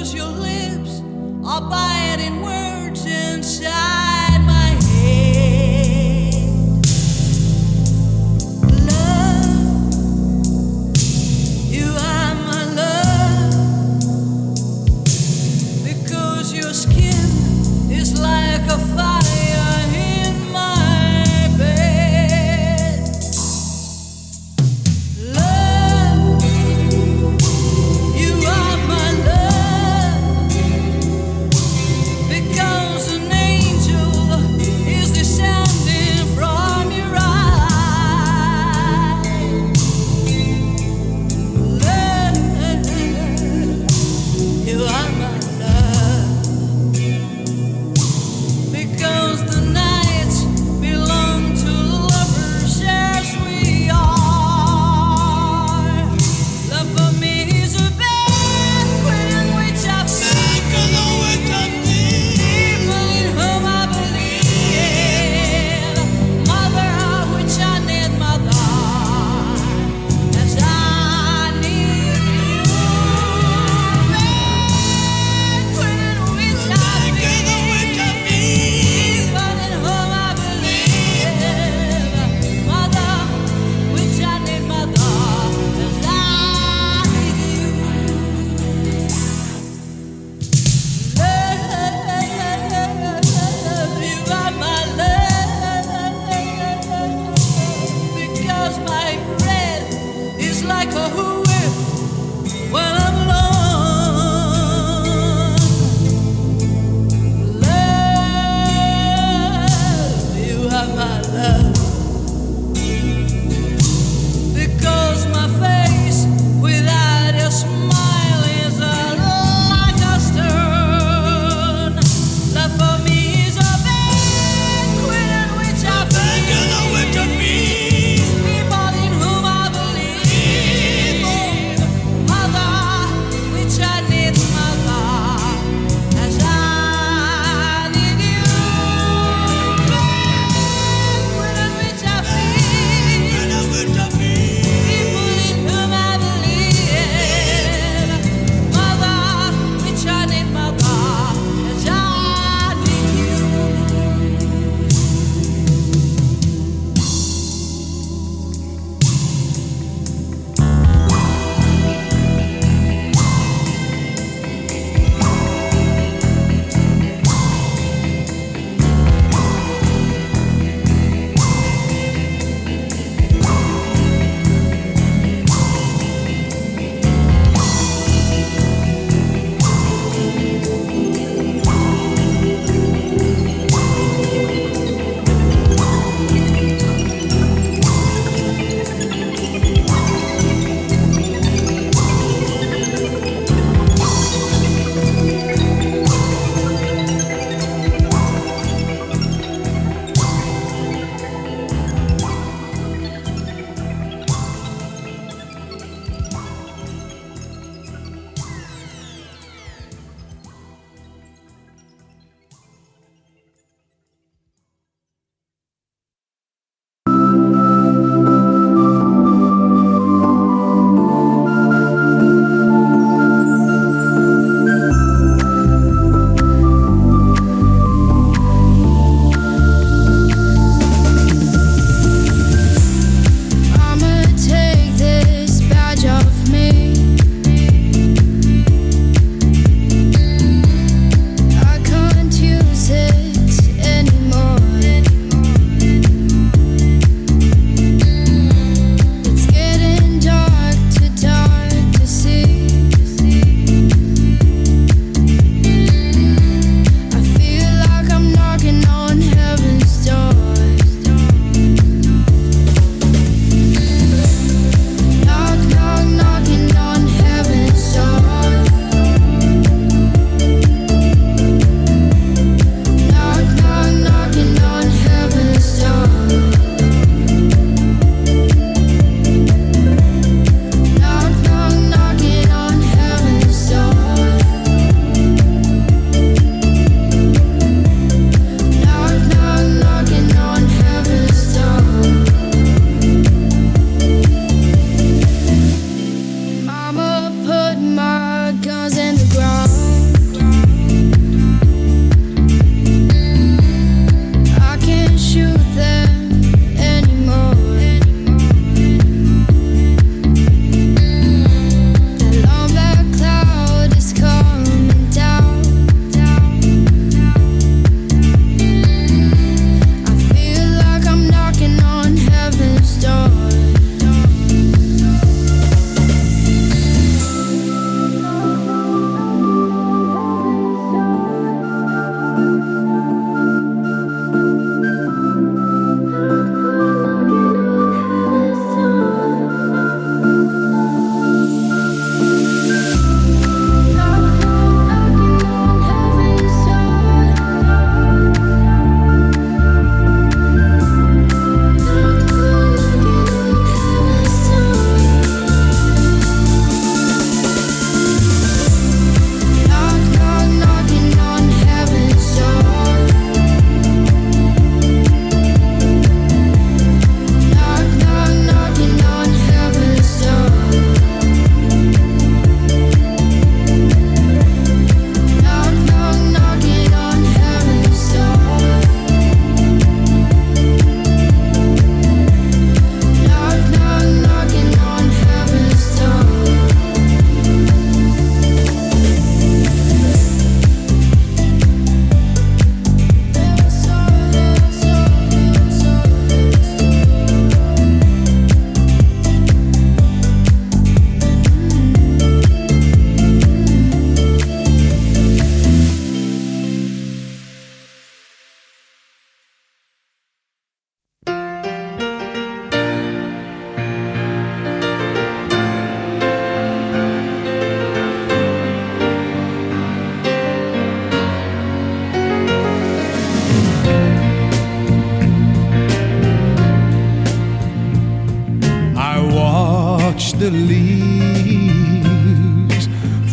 Because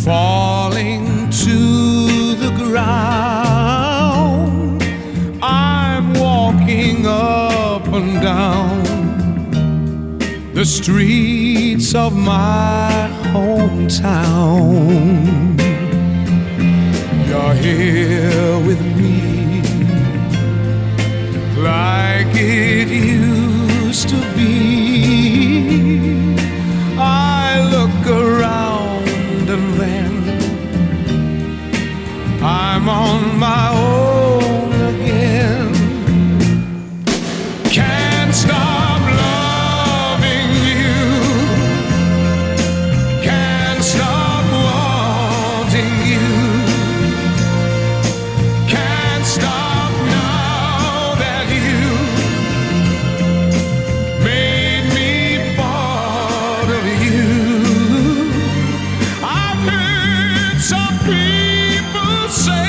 falling to the ground. I'm walking up and down the streets of my hometown. You're here with me like it used to be. I look around and then I'm on my own again. Can't stop loving you. Can't stop wanting you. Can't stop now that you made me part of you. I've heard some people say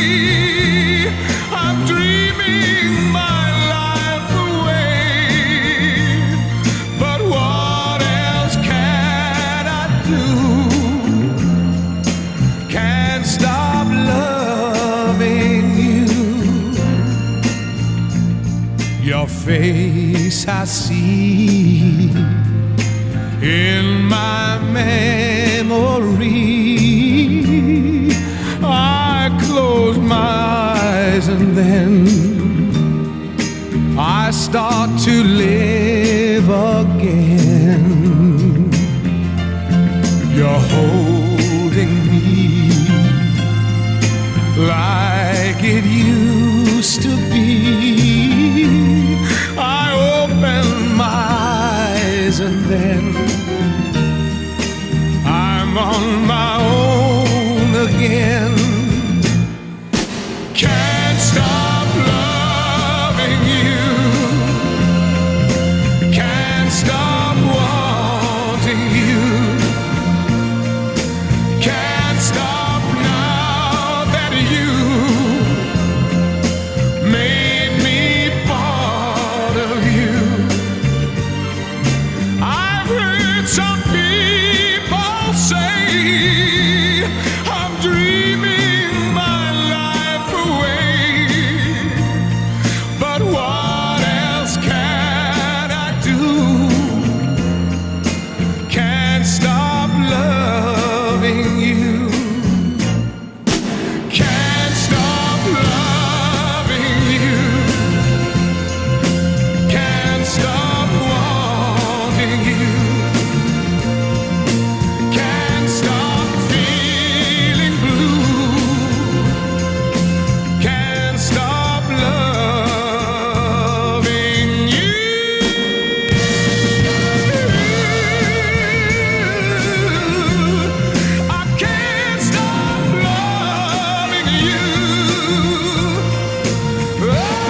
I'm dreaming my life away, but what else can I do? Can't stop loving you. Your face I see in my memory. I close my eyes and then I start to live again. You're holding me like it used to be. I open my eyes and then I'm on my own again. Can't stop loving you. Can't stop wanting you. Can't stop now that you made me part of you. I've heard some people say I'm dreaming my life away, but what else can I do? Can't stop loving you. Can't stop loving you. Can't stop wanting you. Can't stop feeling blue. Can't stop loving you. I can't stop loving you. I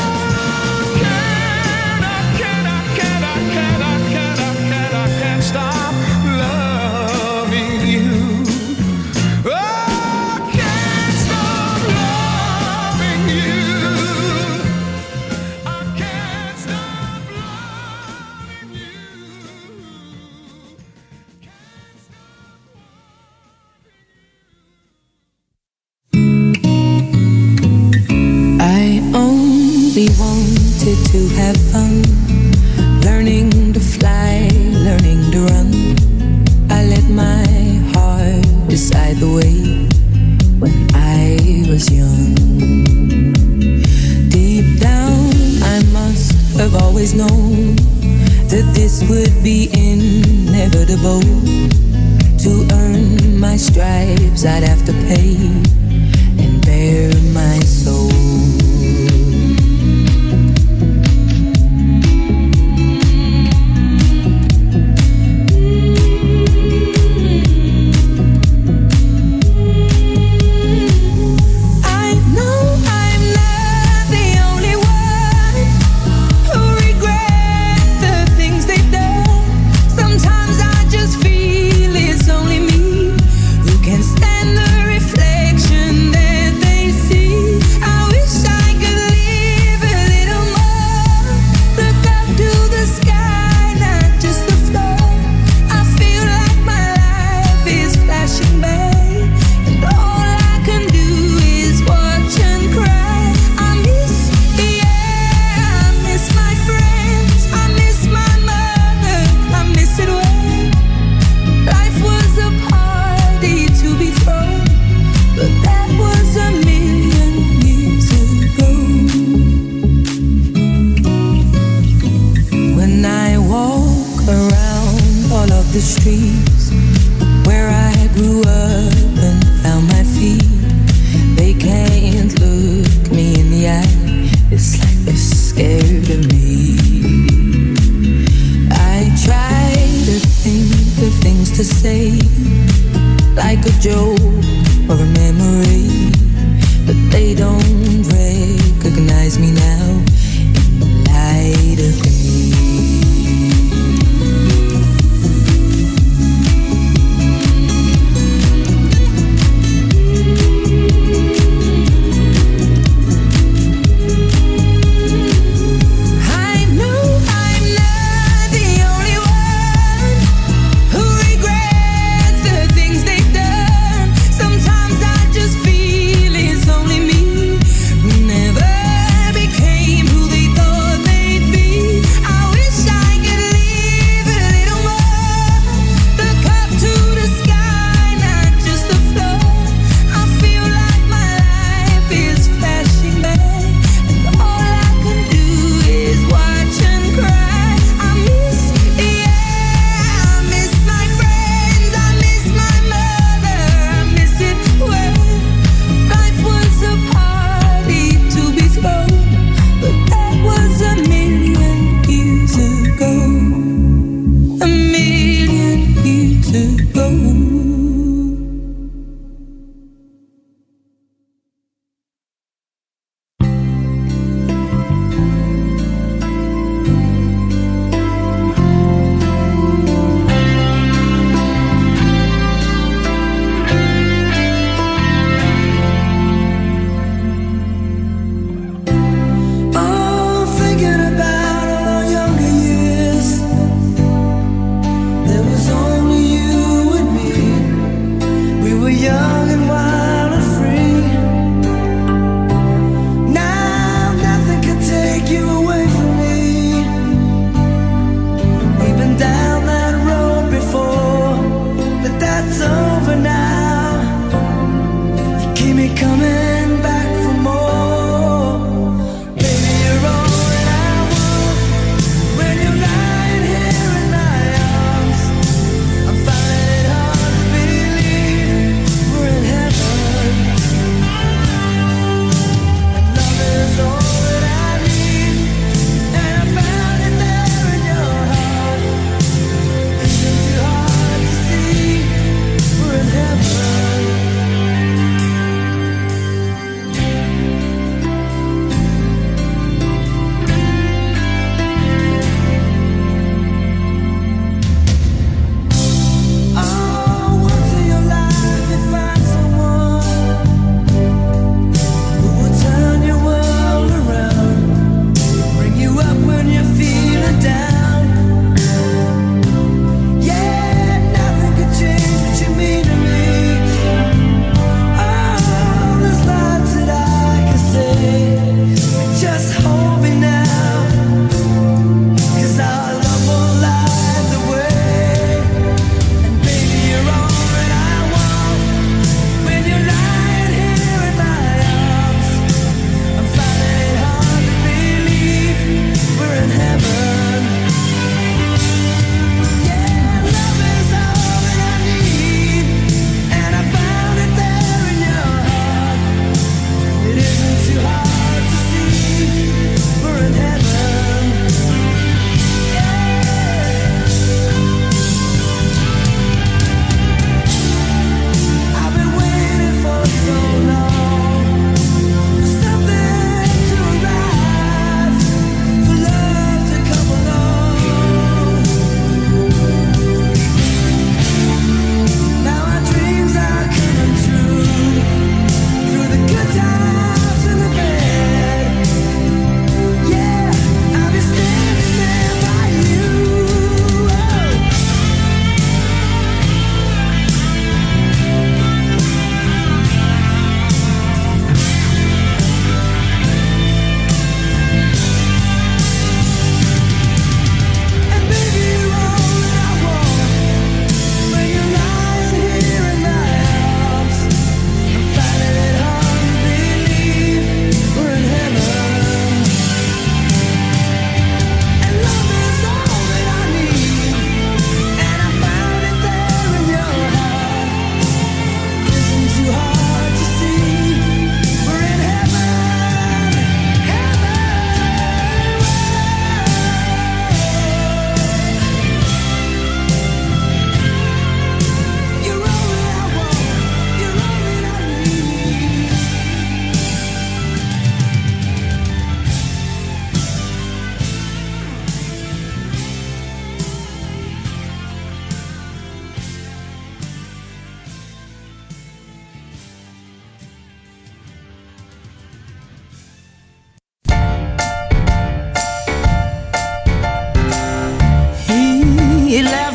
can't stop loving you. I can't stop loving you. I can't stop loving you. I only wanted to have fun, learning to fly, learning to run. I let my heart decide the way when I was young. Deep down, I must have always known that this would be inevitable. To earn my stripes, I'd have to pay and bare my soul. Sometimes I just feel it's only me who can stand the reflection like a joke or a memory, but they don't recognize me now in the light of day. Wish I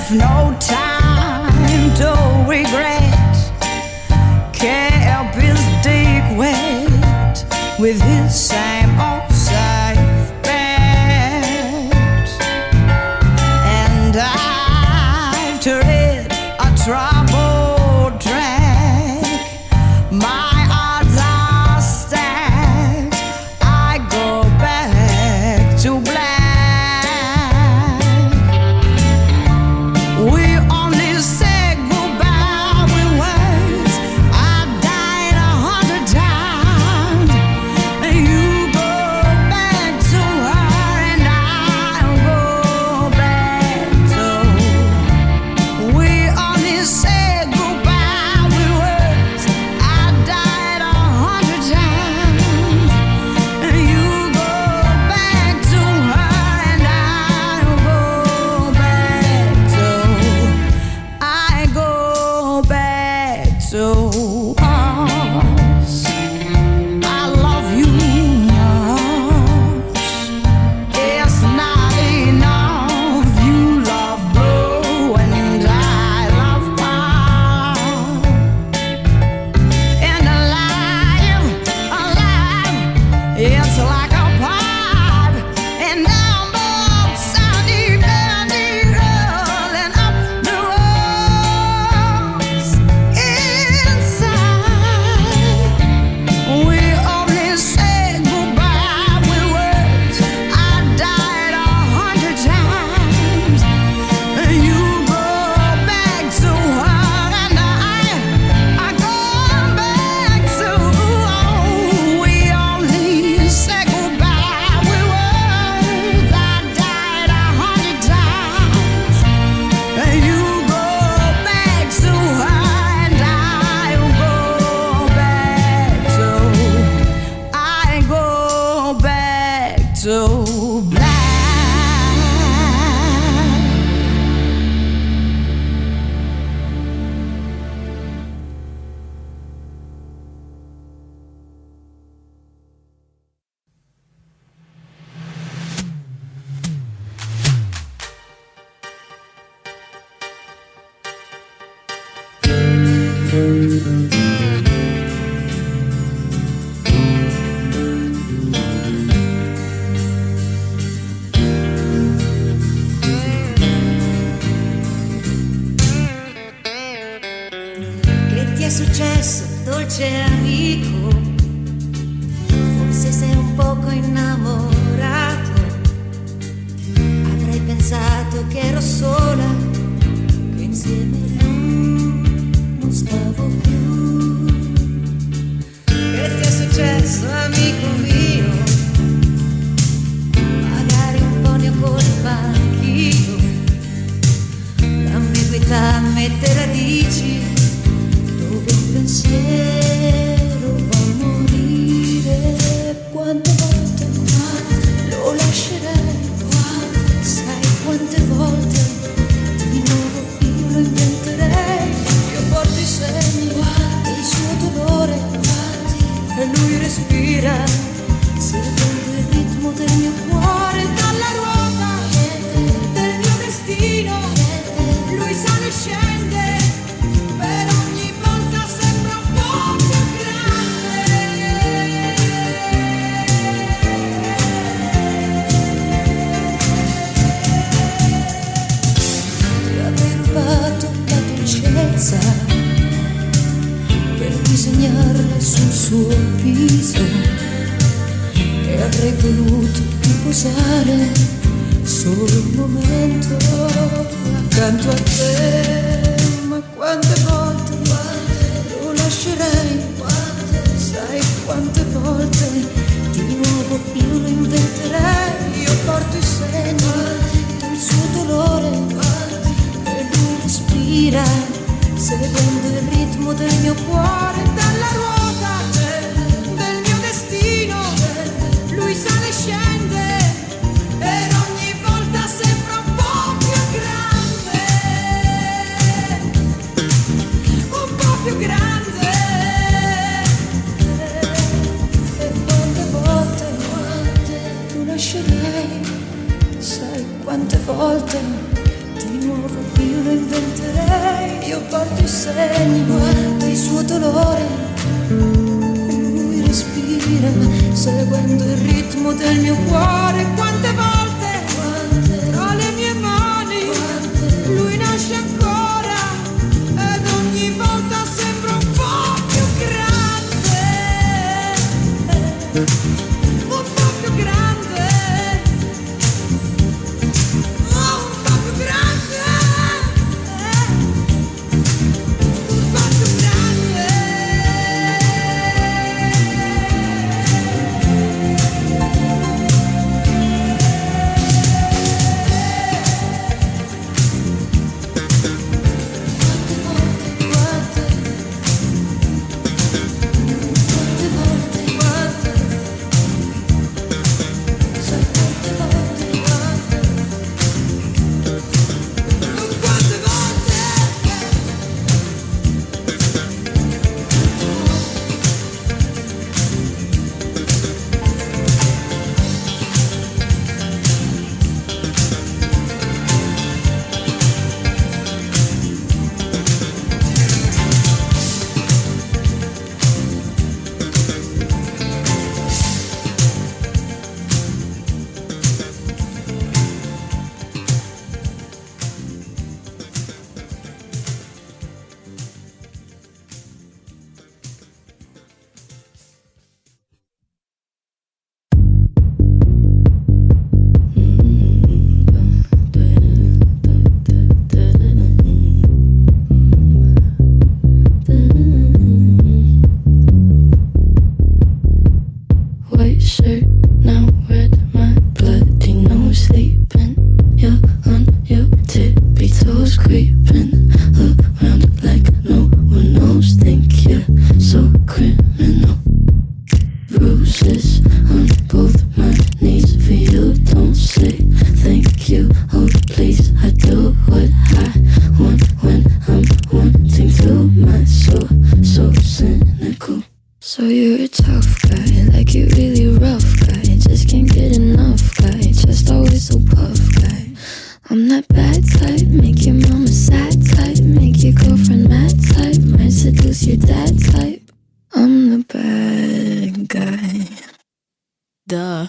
left no time to regret. Kept his dick wet with his same old safe bet. And I've tread a troubled track. My odds are stacked. I go back to black. We only say goodbye with words. I died 100 times. You go back to her and I'll go back to. We only say goodbye with words. I died 100 times. You go back to her and I'll go back to. I go back to us. I love you much. It's not enough. You love blue and I love pop. And alive, it's like a pod. And I'm both sunny, belly rolling up the rose inside. We only say goodbye with words. I died 100 times. You go back to her and I go back to. We only say goodbye with words. I died 100 times. You go back to her and I'll go back to. I go back to black. Che ti è successo, dolce amico? Forse sei un poco innamorato. Avrei pensato che ero sola, che insieme non stavo più. Che ti è successo, amico mio? Magari un po' ne ho colpa anch'io. L'ambiguità mette radici dove un pensiero va a morire. Quante volte lo lascerei? Sai quante volte di nuovo io lo inventerei. Io porto i segni del suo dolore e lui respira, seguendo il ritmo del mio cuore. Dalla ruota del mio destino lui sale e scende, per ogni volta sembra un po' più grande. Ti avrei rubato la dolcezza per disegnarla sul suo viso e avrei voluto riposare solo un momento accanto a te. Ma quante volte lo lascerei? Sai quante volte di nuovo io lo inventerei. Io porto i segni del suo dolore e lui respira, seguendo il ritmo del mio cuore. Dalla ruota del mio destino lui sale e scende, per ogni volta sembra un po' più grande, un po' più grande. E quante volte lo lascerei? Sai quante volte di nuovo io lo segni, guarda il suo dolore e lui respira seguendo il ritmo del mio cuore. Quante volte tra le mie mani lui nasce ancora ed ogni volta sembra un po' più grande, un po' più grande, oh, un po' più grande, un po' più grande. So you're a tough guy, like you really rough guy. Just can't get enough guy, just always so puff guy. I'm that bad type, make your mama sad type, make your girlfriend mad type, might seduce your dad type. I'm the bad guy. Duh.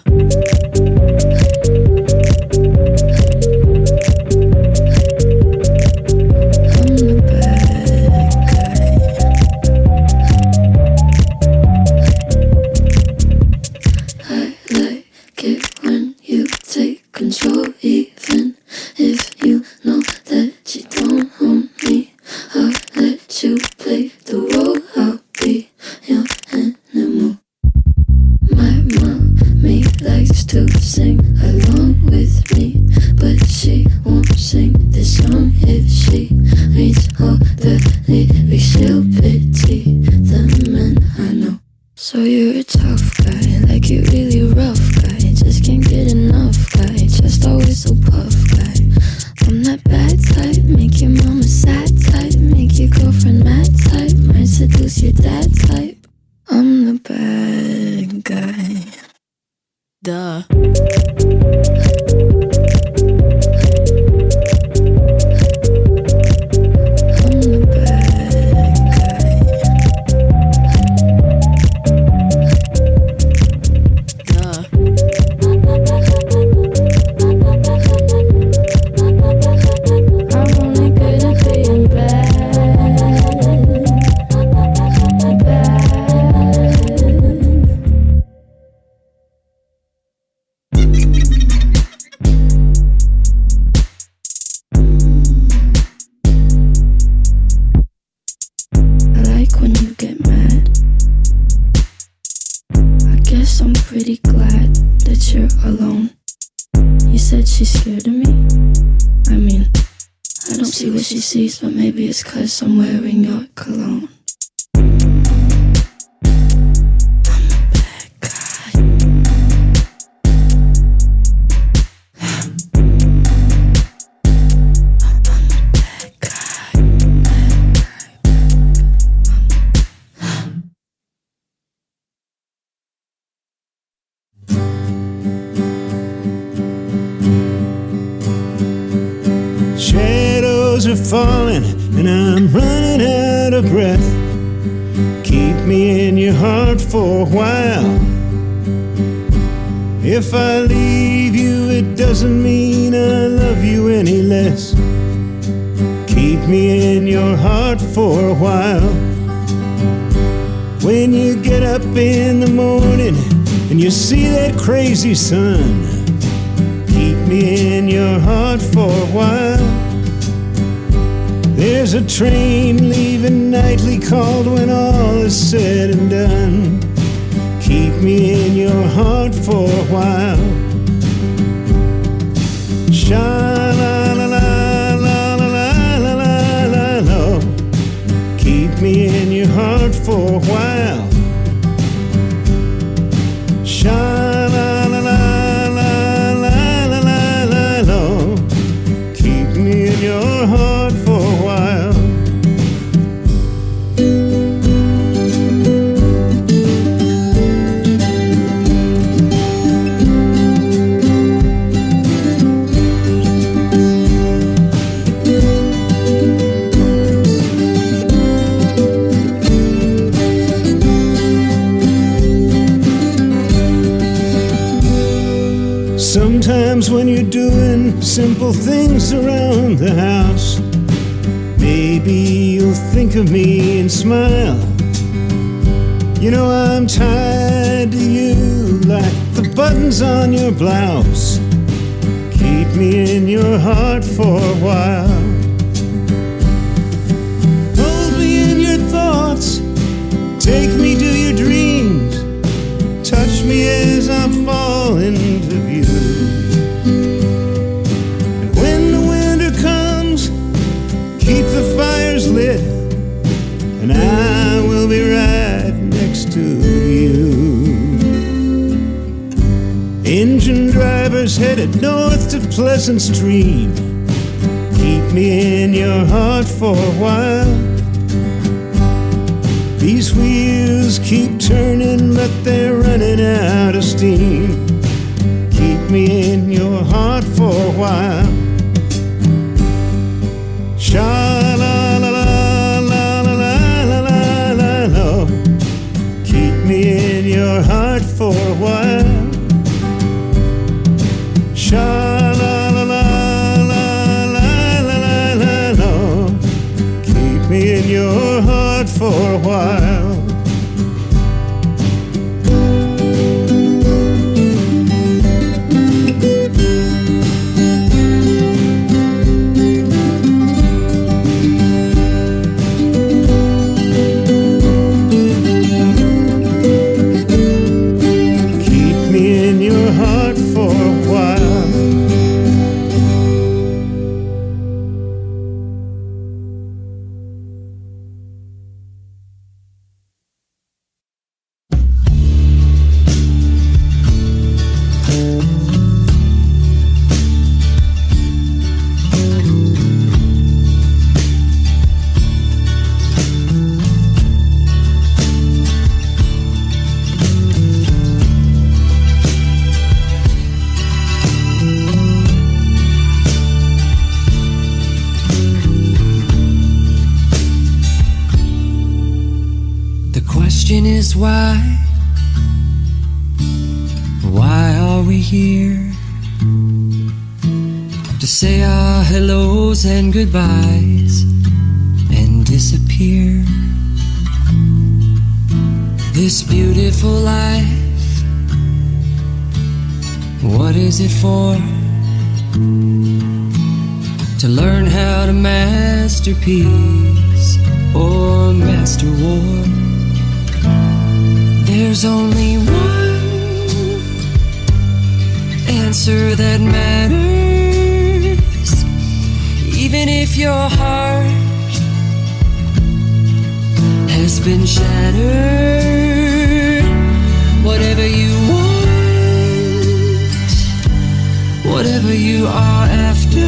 But maybe it's 'cause I'm wearing your cologne. Shadows are falling and I'm running out out of breath. Keep me in your heart for a while. If I leave you, it doesn't mean I love you any less. Keep me in your heart for a while. When you get up in the morning and you see that crazy sun, keep me in your heart for a while. There's a train leaving nightly called when all is said and done. Keep me in your heart for a while. Sha-la-la-la-la-la-la-la-la-la. Keep me in your heart for a while. Sha-la-la-la-la-la-la-la-la. Keep me in your heart for a while. Sometimes when you're doing simple things around the house, maybe you'll think of me and smile. You know I'm tied to you like the buttons on your blouse. Keep me in your heart for a while. Hold me in your thoughts, take me to your dreams, touch me as I fall into view. And when the winter comes, keep the fires lit, and I will be right next to you. Engine drivers headed north to Pleasant Stream, keep me in your heart for a while. These wheels keep turning, but they're running out of steam. Keep me in your heart for a while. Sha-la-la-la-la-la-la-la-la. Keep me in your heart for a while. Sha-la-la-la-la-la-la-la. Keep me in your heart for a while. Keep me in your heart for a while. Is why are we here? To say our hellos and goodbyes and disappear. This beautiful life, what is it for? To learn how to master peace or master war. There's only one answer that matters. Even if your heart has been shattered, whatever you want, whatever you are after,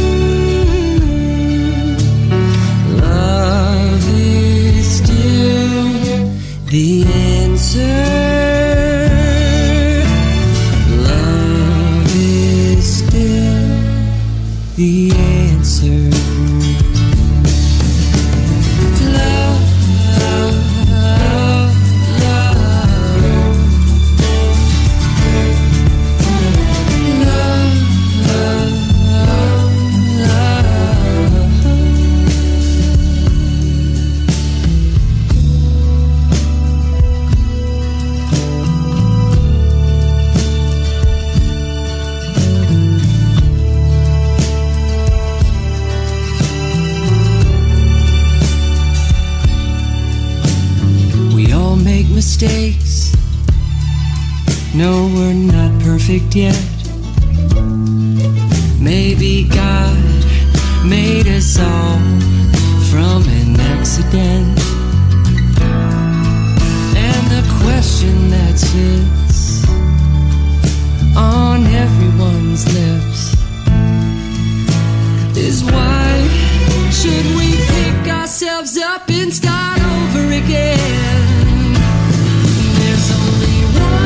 love is still the answer. Love is still the answer. Love mistakes. No, we're not perfect yet. Maybe God made us all from an accident. And the question that sits on everyone's lips is why should we pick ourselves up and start over again? There's only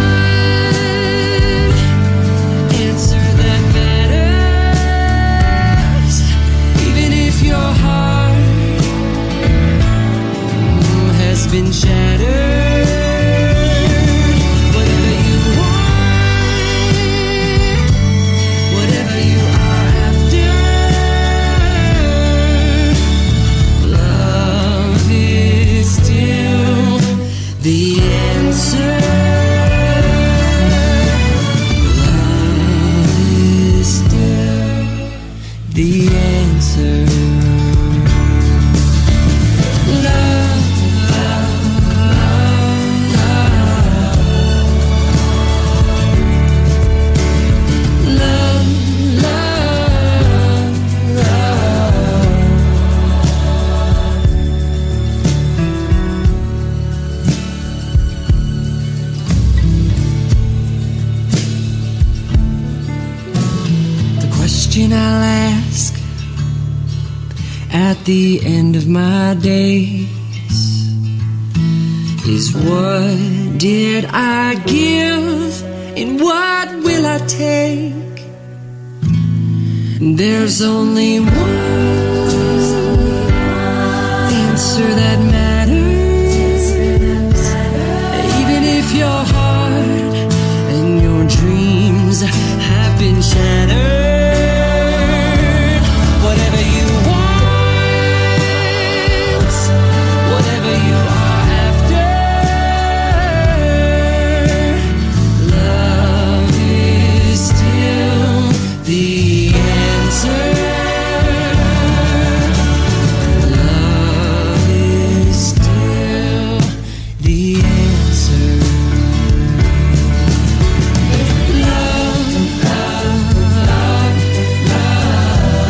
one answer that matters, even if your heart has been shattered. The answer, love is still the answer. Love, love, love, love, love. I'll ask at the end of my days is what did I give and what will I take? There's only one answer that matters, even if your heart and your dreams have been shattered. Whatever you want, whatever you are after, love is still the answer. Love is still the answer. Love, love, love, love.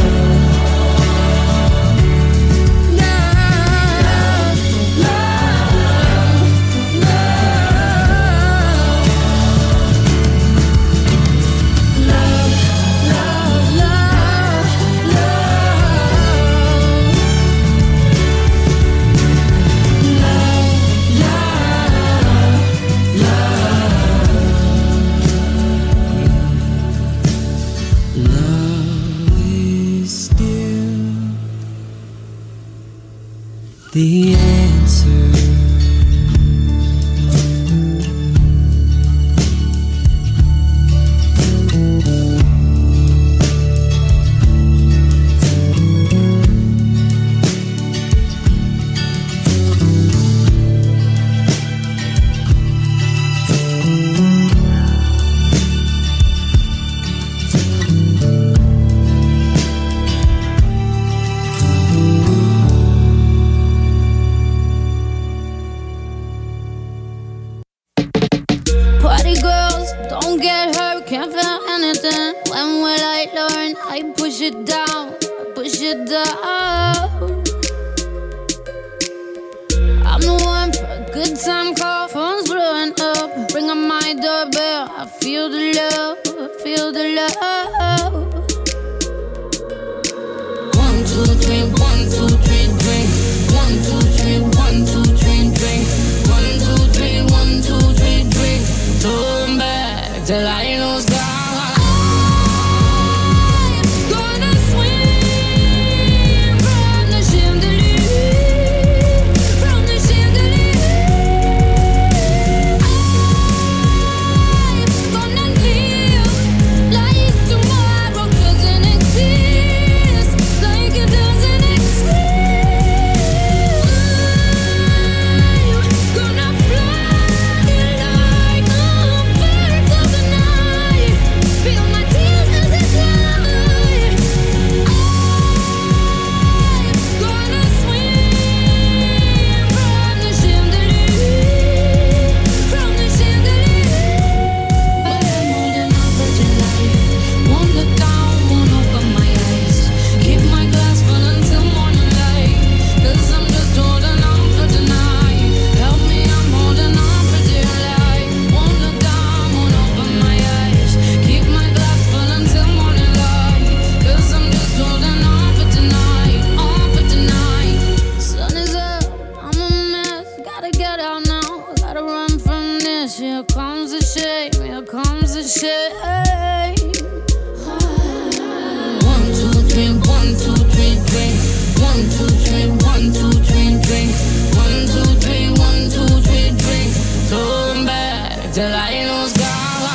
The answer. Party girls, don't get hurt, can't feel anything. When will I learn? I push it down, push it down. I'm the one for a good time call, phone's blowing up. Ring on my doorbell, I feel the love, feel the love. 1, 2, 3, 1, 2, 3, drink. 1, 2, 3, 1, 2, 3, drink. 1, 2, 3, 1, 2, 3, drink. Turn back till I lose God. Like here comes the shame, here comes the shame. 1, 2, 3, 1, 2, 3, drink. 1, 2, 3, 1, 2, 3, drink. 1, 2, 3, 1, 2, 3, drink. Come back till I know sky.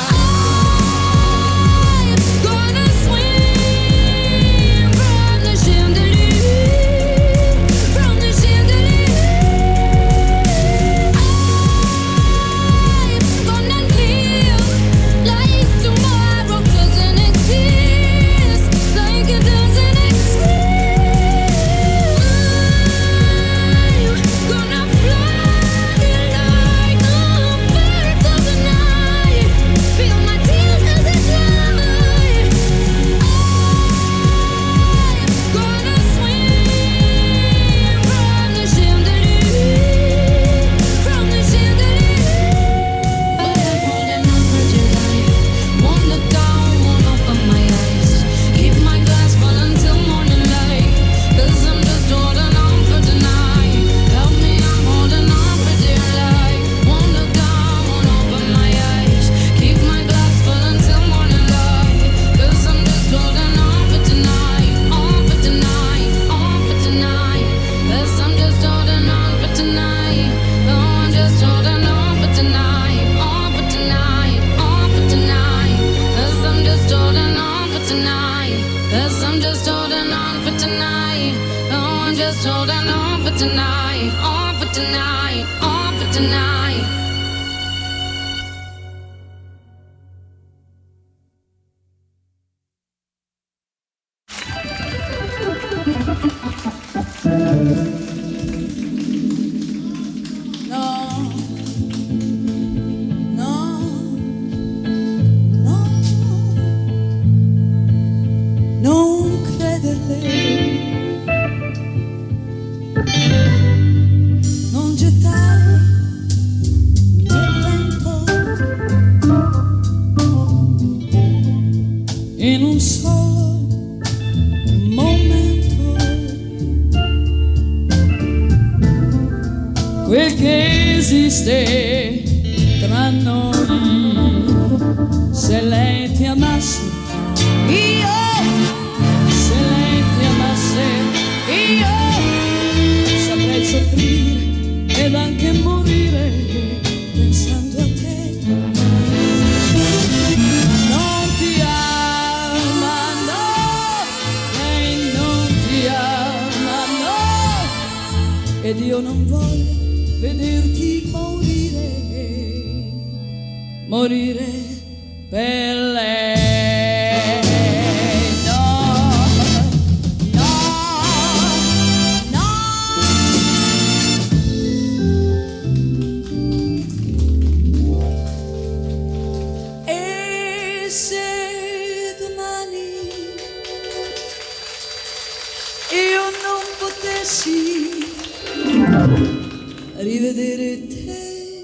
Rivedere te,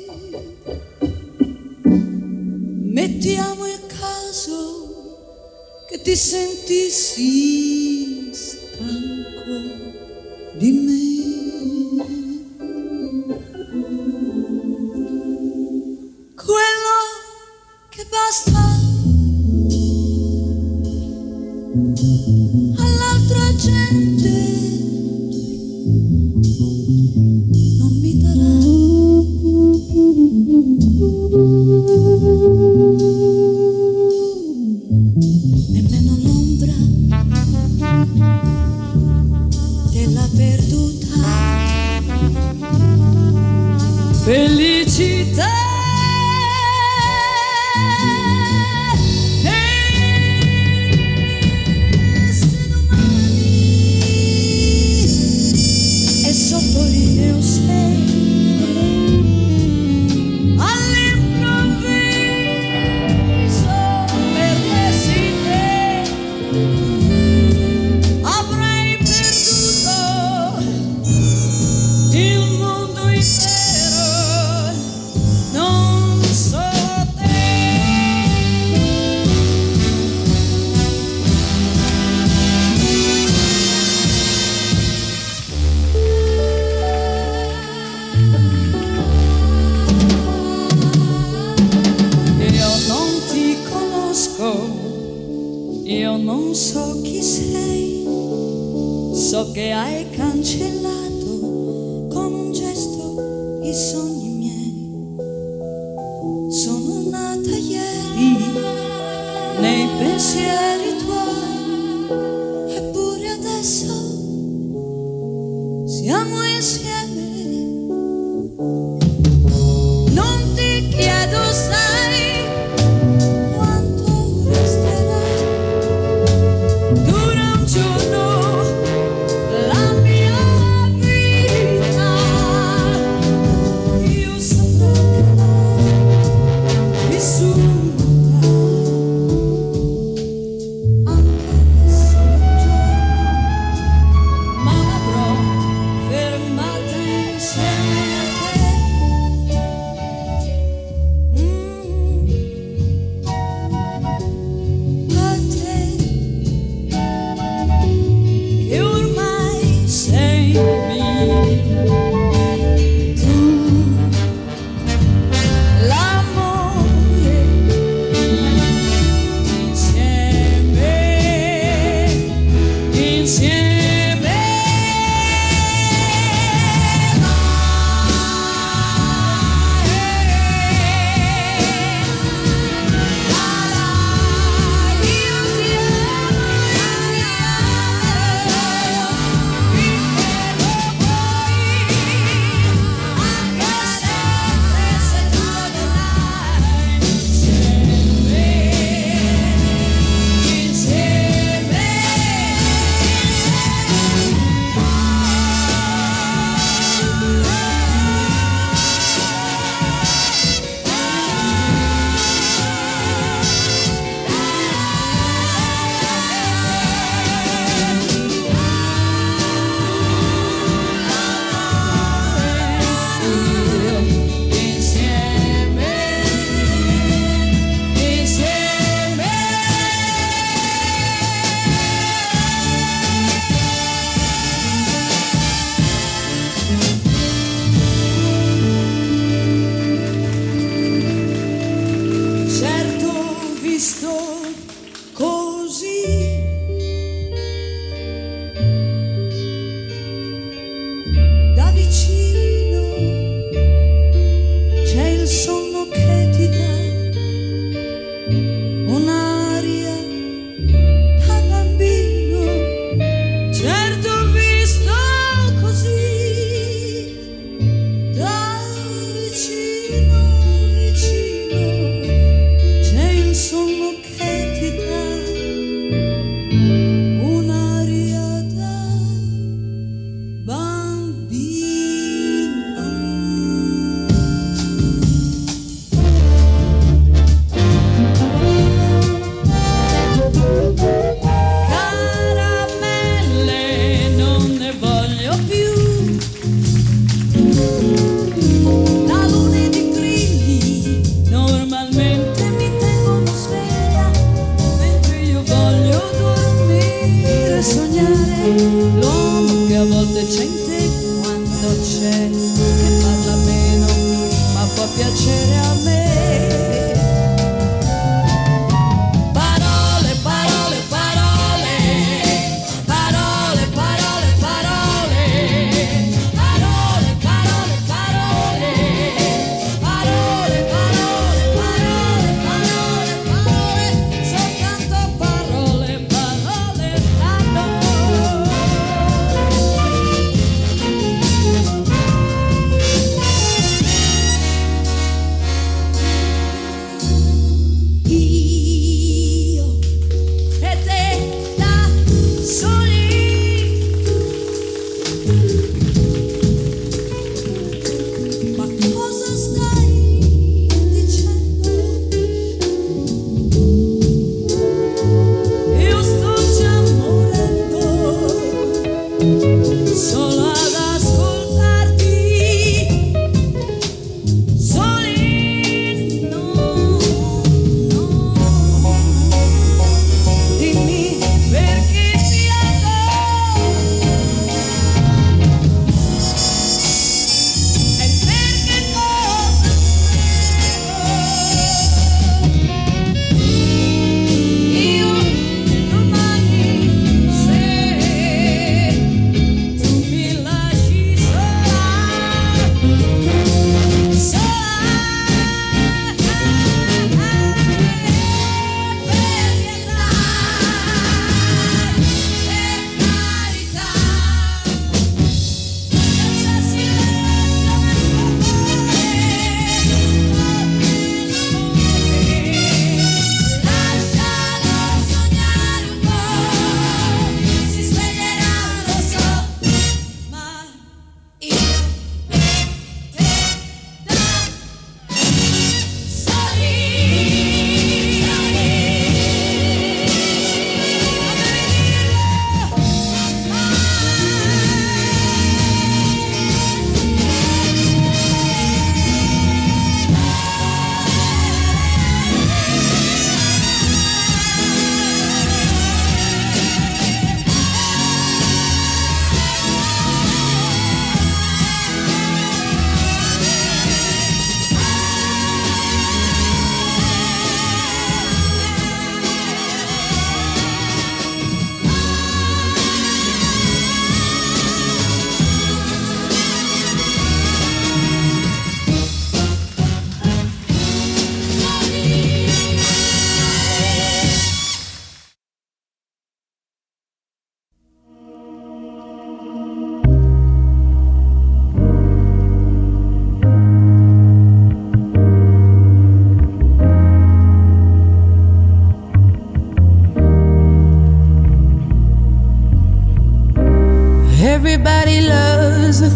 mettiamo il caso che ti sentissi stanco di me. Quello che basta all'altra gente non mi darà. Nemmeno l'ombra della perduta felicità. E se domani è sottolineo sei all'improvviso che hai cancellato con un gesto i sogni miei. Sono nata ieri nei pensieri tuoi, eppure adesso siamo insieme. Non ti chiedo, sai quanto resterà, dura un giorno la mia vita. Io saprò che l'ho vissuta, anche se un giorno, ma l'avrò fermata insieme a te. A te, che ormai sei mio, tu, l'amore, insieme, insieme. Io ti amo, anche se tu vorrai insieme, insieme, certo visto così, da vicino c'è il sonno che ti dà un'aria da bambino. Certo visto così, da vicino, vicino c'è il sonno che ti dà un'aria da bambino. Caramelle non ne voglio più, taluni di grilli normalmente mi tengono sveglia, mentre io voglio dormire e sognare l'uomo che a volte c'è in te quando c'è, che parla meno ma può piacere a me. Parole, parole, parole, parole, parole, parole, parole, parole, parole, parole, parole, parole, parole, soltanto parole, parole, parole.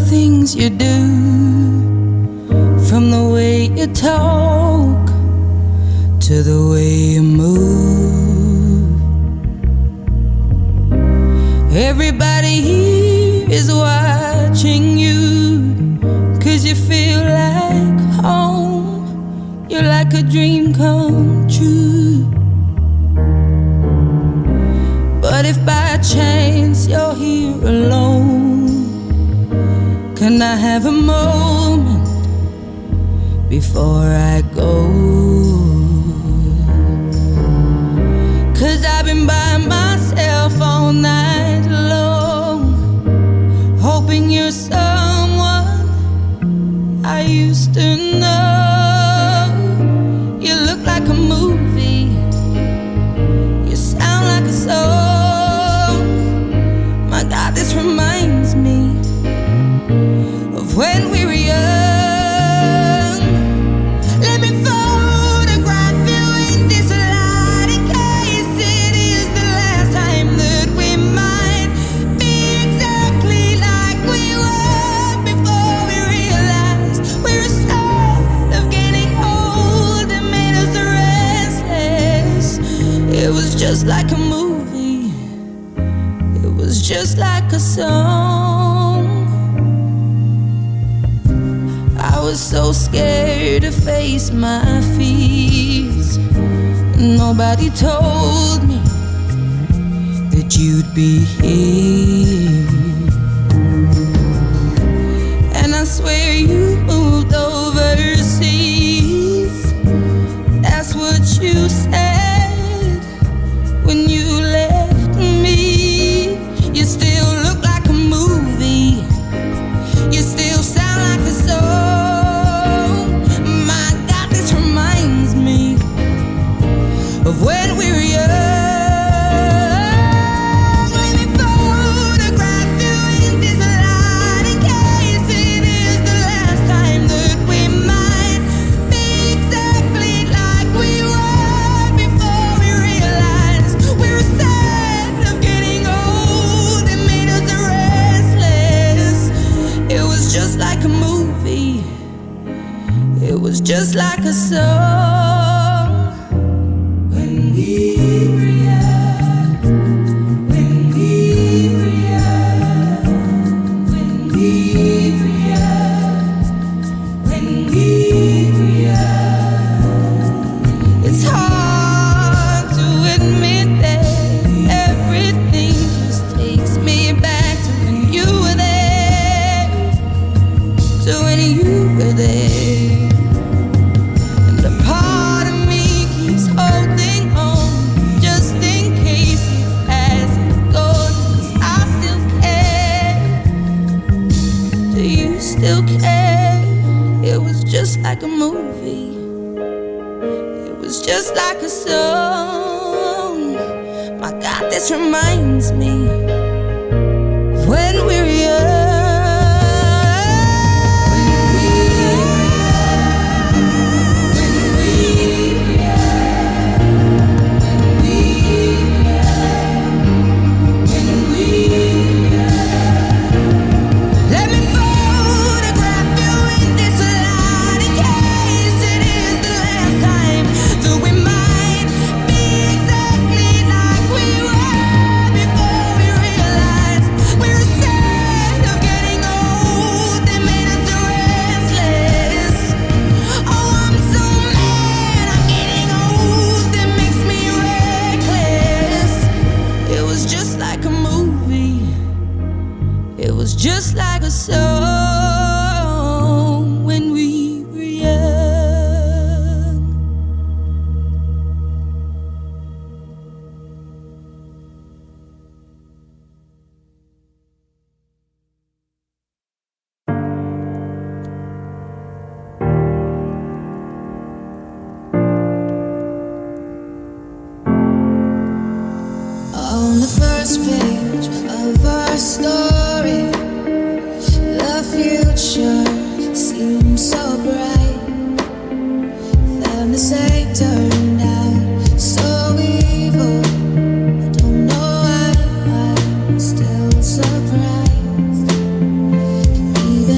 things you do, from the way you talk to the way you move. Everybody here is watching you, 'cause you feel like home. You're like a dream come true. But if by chance you're here alone, can I have a moment before I go? 'Cause I've been by myself all night long, hoping you're someone I used to know. You look like a movie, you sound like a song. My God, this reminds me of when we were young. Let me photograph you in this light, in case it is the last time that we might be exactly like we were before we realized we're scared of getting old and made us restless. It was just like a movie, it was just like a song. I was so scared to face my fears. Nobody told me that you'd be here. And I swear you moved overseas. That's what you said when you left me. You still look like a movie, you still sound like a song. My God, this reminds me of when we were young. Let me photograph you in this light, in case it is the last time that we might be exactly like we were before we realized we were sad of getting old and made us restless. It was just like a movie, it was just like a song. When we were young, when we were young, when we were young, when we were young. It's hard to admit that everything just takes me back to when you were there, to when you were there. And a part of me keeps holding on, just in case it hasn't gone. 'Cause I still care. Do you still care? It was just like a movie, it was just like a song. My God, this reminds me of when we were young. Let me photograph you in this light, in case it is the last time that we might be exactly like we were before we realized we were sad of getting old and made us restless. Oh, I'm so mad I'm getting old, it makes me reckless. It was just like a movie, it was just like a song when we were young. On the first page of our story, the future seems so bright. Then the say turned out so evil. I don't know why I'm still surprised.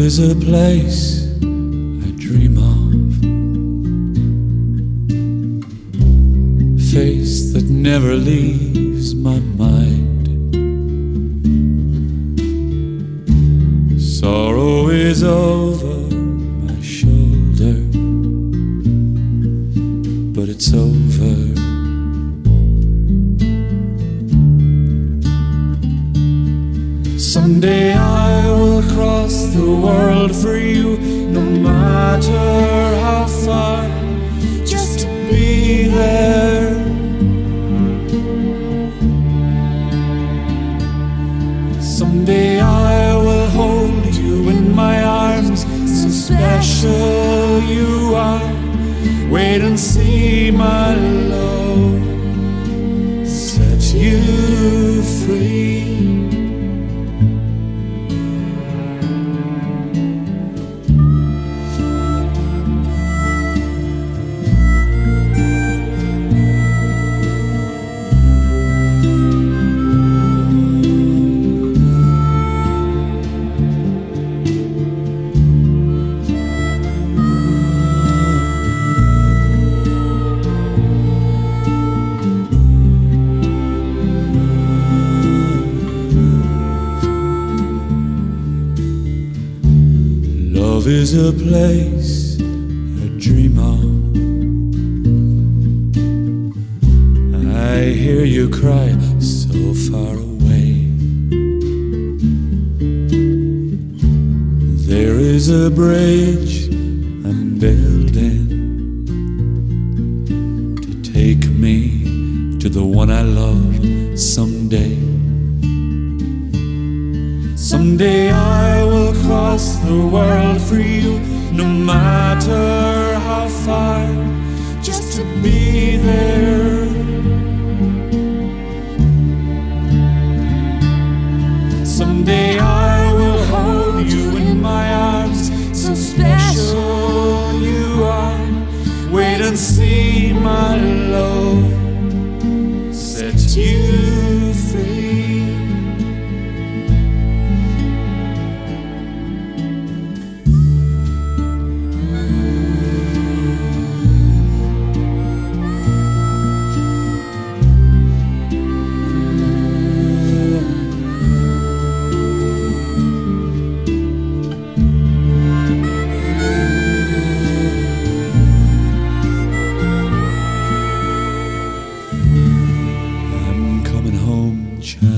is a place I dream of, face that never leaves my mind. Sorrow is over my shoulder, but it's over. Someday I will cross the world for you, no matter how far, just to be there. Someday I will hold you in my arms, so special you are. Wait and see, my love, set you free. Love is a place I dream of. I hear you cry so far away. There is a bridge I'm building to take me to the one I love someday. Someday I will cross the world for you, no matter how far, just to be there. Someday I will hold you in my arms, so special you are. Wait and see, my love, set you free. Child.